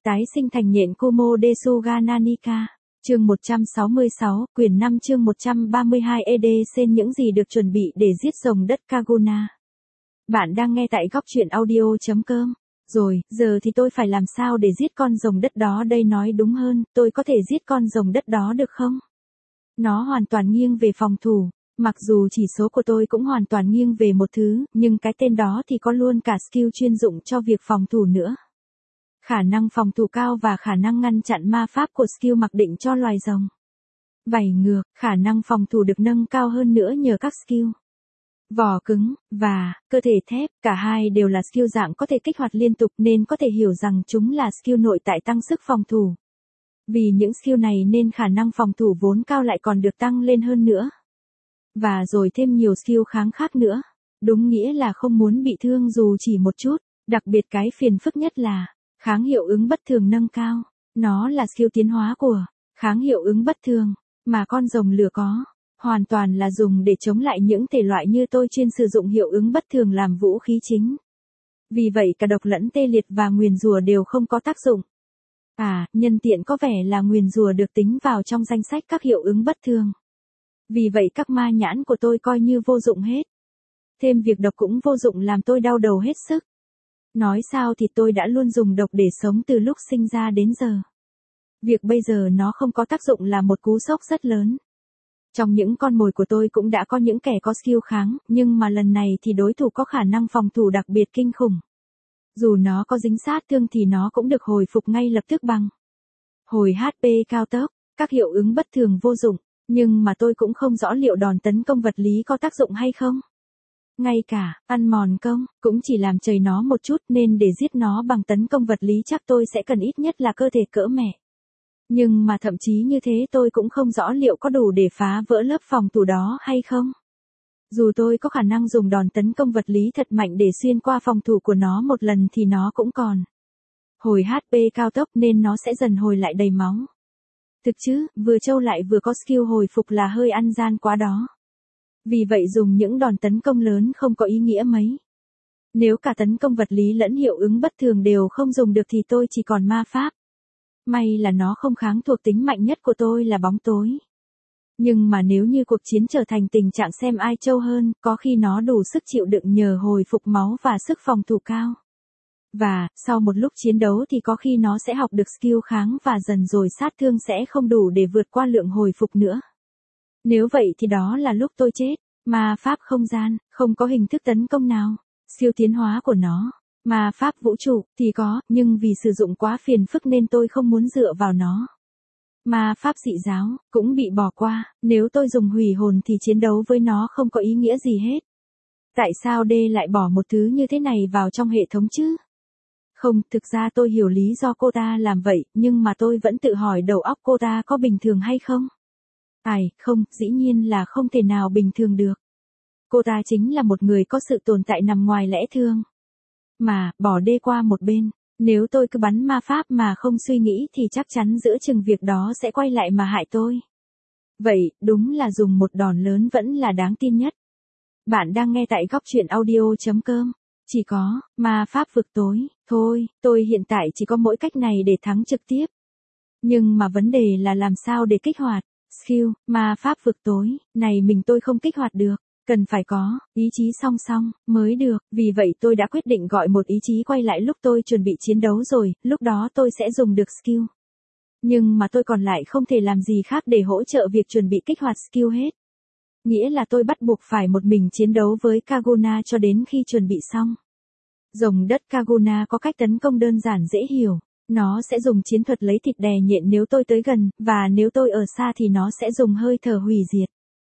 Tái sinh thành nhện Kumo Desuga Nanika. Chương 166, quyển 5 chương 132 ED những gì được chuẩn bị để giết rồng đất Kaguna. Bạn đang nghe tại góc truyện audio.com. Rồi, giờ thì tôi phải làm sao để giết con rồng đất đó đây, nói đúng hơn, tôi có thể giết con rồng đất đó được không? Nó hoàn toàn nghiêng về phòng thủ. Mặc dù chỉ số của tôi cũng hoàn toàn nghiêng về một thứ, nhưng cái tên đó thì có luôn cả skill chuyên dụng cho việc phòng thủ nữa. Khả năng phòng thủ cao và khả năng ngăn chặn ma pháp của skill mặc định cho loài rồng. Vảy ngược, khả năng phòng thủ được nâng cao hơn nữa nhờ các skill. Vỏ cứng, và cơ thể thép, cả hai đều là skill dạng có thể kích hoạt liên tục nên có thể hiểu rằng chúng là skill nội tại tăng sức phòng thủ. Vì những skill này nên khả năng phòng thủ vốn cao lại còn được tăng lên hơn nữa. Và rồi thêm nhiều skill kháng khác nữa. Đúng nghĩa là không muốn bị thương dù chỉ một chút, đặc biệt cái phiền phức nhất là kháng hiệu ứng bất thường nâng cao. Nó là skill tiến hóa của kháng hiệu ứng bất thường, mà con rồng lửa có. Hoàn toàn là dùng để chống lại những thể loại như tôi chuyên sử dụng hiệu ứng bất thường làm vũ khí chính. Vì vậy cả độc lẫn tê liệt và nguyền rủa đều không có tác dụng. Nhân tiện có vẻ là nguyền rủa được tính vào trong danh sách các hiệu ứng bất thường. Vì vậy các ma nhãn của tôi coi như vô dụng hết. Thêm việc độc cũng vô dụng làm tôi đau đầu hết sức. Nói sao thì tôi đã luôn dùng độc để sống từ lúc sinh ra đến giờ. Việc bây giờ nó không có tác dụng là một cú sốc rất lớn. Trong những con mồi của tôi cũng đã có những kẻ có skill kháng, nhưng mà lần này thì đối thủ có khả năng phòng thủ đặc biệt kinh khủng. Dù nó có dính sát thương thì nó cũng được hồi phục ngay lập tức bằng hồi HP cao tốc, các hiệu ứng bất thường vô dụng, nhưng mà tôi cũng không rõ liệu đòn tấn công vật lý có tác dụng hay không. Ngay cả ăn mòn công cũng chỉ làm chầy nó một chút nên để giết nó bằng tấn công vật lý chắc tôi sẽ cần ít nhất là cơ thể cỡ mẹ. Nhưng mà thậm chí như thế tôi cũng không rõ liệu có đủ để phá vỡ lớp phòng thủ đó hay không. Dù tôi có khả năng dùng đòn tấn công vật lý thật mạnh để xuyên qua phòng thủ của nó một lần thì nó cũng còn hồi HP cao tốc nên nó sẽ dần hồi lại đầy máu. Thực chứ, vừa trâu lại vừa có skill hồi phục là hơi ăn gian quá đó. Vì vậy dùng những đòn tấn công lớn không có ý nghĩa mấy. Nếu cả tấn công vật lý lẫn hiệu ứng bất thường đều không dùng được thì tôi chỉ còn ma pháp. May là nó không kháng thuộc tính mạnh nhất của tôi là bóng tối. Nhưng mà nếu như cuộc chiến trở thành tình trạng xem ai trâu hơn, có khi nó đủ sức chịu đựng nhờ hồi phục máu và sức phòng thủ cao. Và, sau một lúc chiến đấu thì có khi nó sẽ học được skill kháng và dần rồi sát thương sẽ không đủ để vượt qua lượng hồi phục nữa. Nếu vậy thì đó là lúc tôi chết. Ma pháp không gian, không có hình thức tấn công nào. Siêu tiến hóa của nó. Ma pháp vũ trụ, thì có, nhưng vì sử dụng quá phiền phức nên tôi không muốn dựa vào nó. Ma pháp dị giáo, cũng bị bỏ qua, nếu tôi dùng hủy hồn thì chiến đấu với nó không có ý nghĩa gì hết. Tại sao D lại bỏ một thứ như thế này vào trong hệ thống chứ? Không, thực ra tôi hiểu lý do cô ta làm vậy, nhưng mà tôi vẫn tự hỏi đầu óc cô ta có bình thường hay không? Không, dĩ nhiên là không thể nào bình thường được. Cô ta chính là một người có sự tồn tại nằm ngoài lẽ thường. Mà, bỏ D qua một bên, nếu tôi cứ bắn ma pháp mà không suy nghĩ thì chắc chắn giữa chừng việc đó sẽ quay lại mà hại tôi. Vậy, đúng là dùng một đòn lớn vẫn là đáng tin nhất. Bạn đang nghe tại góc truyện audio.com. Chỉ có ma pháp vực tối, thôi, tôi hiện tại chỉ có mỗi cách này để thắng trực tiếp. Nhưng mà vấn đề là làm sao để kích hoạt skill ma pháp vực tối này tôi không kích hoạt được, cần phải có ý chí song song mới được, vì vậy tôi đã quyết định gọi một ý chí quay lại lúc tôi chuẩn bị chiến đấu rồi, lúc đó tôi sẽ dùng được skill. Nhưng mà tôi còn lại không thể làm gì khác để hỗ trợ việc chuẩn bị kích hoạt skill hết. Nghĩa là tôi bắt buộc phải một mình chiến đấu với Kaguna cho đến khi chuẩn bị xong. Rồng đất Kaguna có cách tấn công đơn giản dễ hiểu. Nó sẽ dùng chiến thuật lấy thịt đè nhện nếu tôi tới gần, và nếu tôi ở xa thì nó sẽ dùng hơi thở hủy diệt.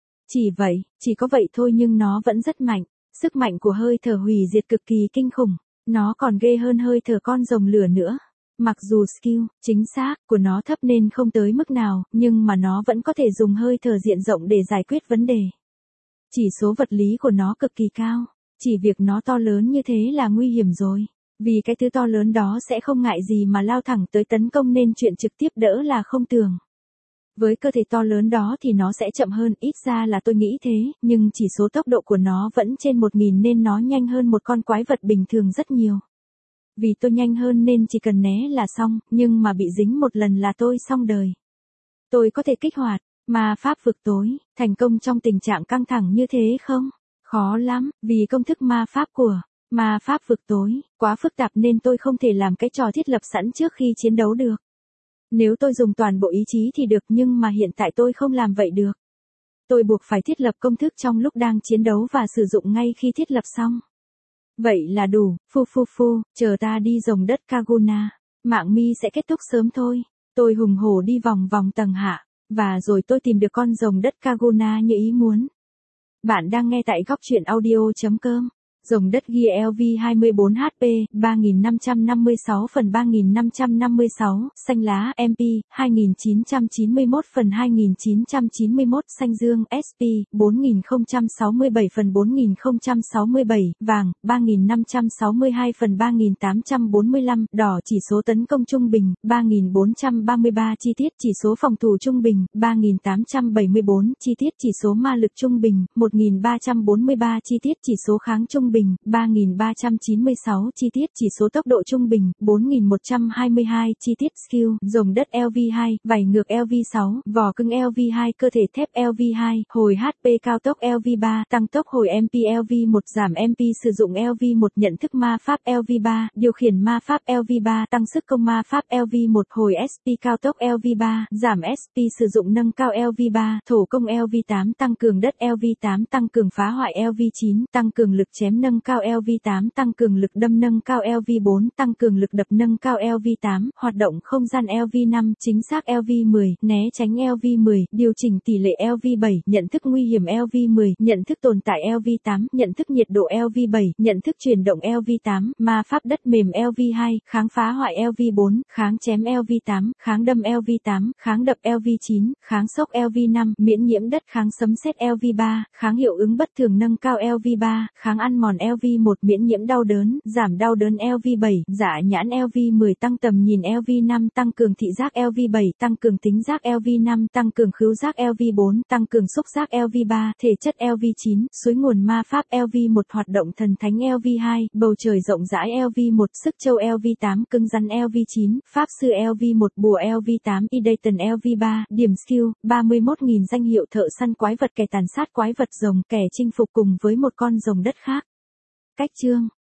Chỉ có vậy thôi nhưng nó vẫn rất mạnh. Sức mạnh của hơi thở hủy diệt cực kỳ kinh khủng. Nó còn ghê hơn hơi thở con rồng lửa nữa. Mặc dù skill, chính xác, của nó thấp nên không tới mức nào, nhưng mà nó vẫn có thể dùng hơi thở diện rộng để giải quyết vấn đề. Chỉ số vật lý của nó cực kỳ cao. Chỉ việc nó to lớn như thế là nguy hiểm rồi. Vì cái thứ to lớn đó sẽ không ngại gì mà lao thẳng tới tấn công nên chuyện trực tiếp đỡ là không tưởng. Với cơ thể to lớn đó thì nó sẽ chậm hơn, ít ra là tôi nghĩ thế, nhưng chỉ số tốc độ của nó vẫn trên 1000 nên nó nhanh hơn một con quái vật bình thường rất nhiều. Vì tôi nhanh hơn nên chỉ cần né là xong, nhưng mà bị dính một lần là tôi xong đời. Tôi có thể kích hoạt ma pháp vực tối, thành công trong tình trạng căng thẳng như thế không? Khó lắm, vì công thức ma pháp của ma pháp vực tối quá phức tạp nên tôi không thể làm cái trò thiết lập sẵn trước khi chiến đấu được. Nếu tôi dùng toàn bộ ý chí thì được, nhưng mà hiện tại tôi không làm vậy được. Tôi buộc phải thiết lập công thức trong lúc đang chiến đấu và sử dụng ngay khi thiết lập xong. Vậy là đủ, chờ ta đi rồng đất Kaguna. Mạng mi sẽ kết thúc sớm thôi. Tôi hùng hổ đi vòng vòng tầng hạ, và rồi tôi tìm được con rồng đất Kaguna như ý muốn. Bạn đang nghe tại góc truyện audio.com. Rồng đất ghi LV 24 HP, 3556 phần 3556, xanh lá MP, 2991 phần 2991, xanh dương SP, 4067 phần 4067, vàng, 3562 phần 3845, đỏ chỉ số tấn công trung bình, 3433 chi tiết chỉ số phòng thủ trung bình, 3874 chi tiết chỉ số ma lực trung bình, 1343 chi tiết chỉ số kháng trung bình, 3396 chi tiết chỉ số tốc độ trung bình, 4122 chi tiết skill, rồng đất LV2, vảy ngược LV6, vỏ cứng LV2, cơ thể thép LV2, hồi HP cao tốc LV3, tăng tốc hồi MP LV1, giảm MP sử dụng LV1, nhận thức ma pháp LV3, điều khiển ma pháp LV3, tăng sức công ma pháp LV1, hồi SP cao tốc LV3, giảm SP sử dụng nâng cao LV3, thổ công LV8, tăng cường đất LV8, tăng cường phá hoại LV9, tăng cường lực chém nâng cao LV8, tăng cường lực đâm nâng cao LV4, tăng cường lực đập nâng cao LV8, hoạt động không gian LV5, chính xác LV10, né tránh LV10, điều chỉnh tỷ lệ LV7, nhận thức nguy hiểm LV10, nhận thức tồn tại LV8, nhận thức nhiệt độ LV7, nhận thức chuyển động LV8, ma pháp đất mềm LV2, kháng phá hoại LV4, kháng chém LV8, kháng đâm LV8, kháng đập LV9, kháng sốc LV5, miễn nhiễm đất, kháng sấm sét LV3, kháng hiệu ứng bất thường nâng cao LV3, kháng ăn mòn LV1, miễn nhiễm đau đớn, giảm đau đớn LV7, dạ nhãn LV10, tăng tầm nhìn LV5, tăng cường thị giác LV7, tăng cường tính giác LV5, tăng cường khứu giác LV4, tăng cường xúc giác LV3, thể chất LV9, suối nguồn ma pháp LV1, hoạt động thần thánh LV2, bầu trời rộng rãi LV1, sức châu LV8, cứng rắn LV9, pháp sư LV1, bùa LV8, Idatan LV3, điểm skill, 31.000 danh hiệu thợ săn quái vật, kẻ tàn sát quái vật rồng, kẻ chinh phục cùng với một con rồng đất khác. Cách chương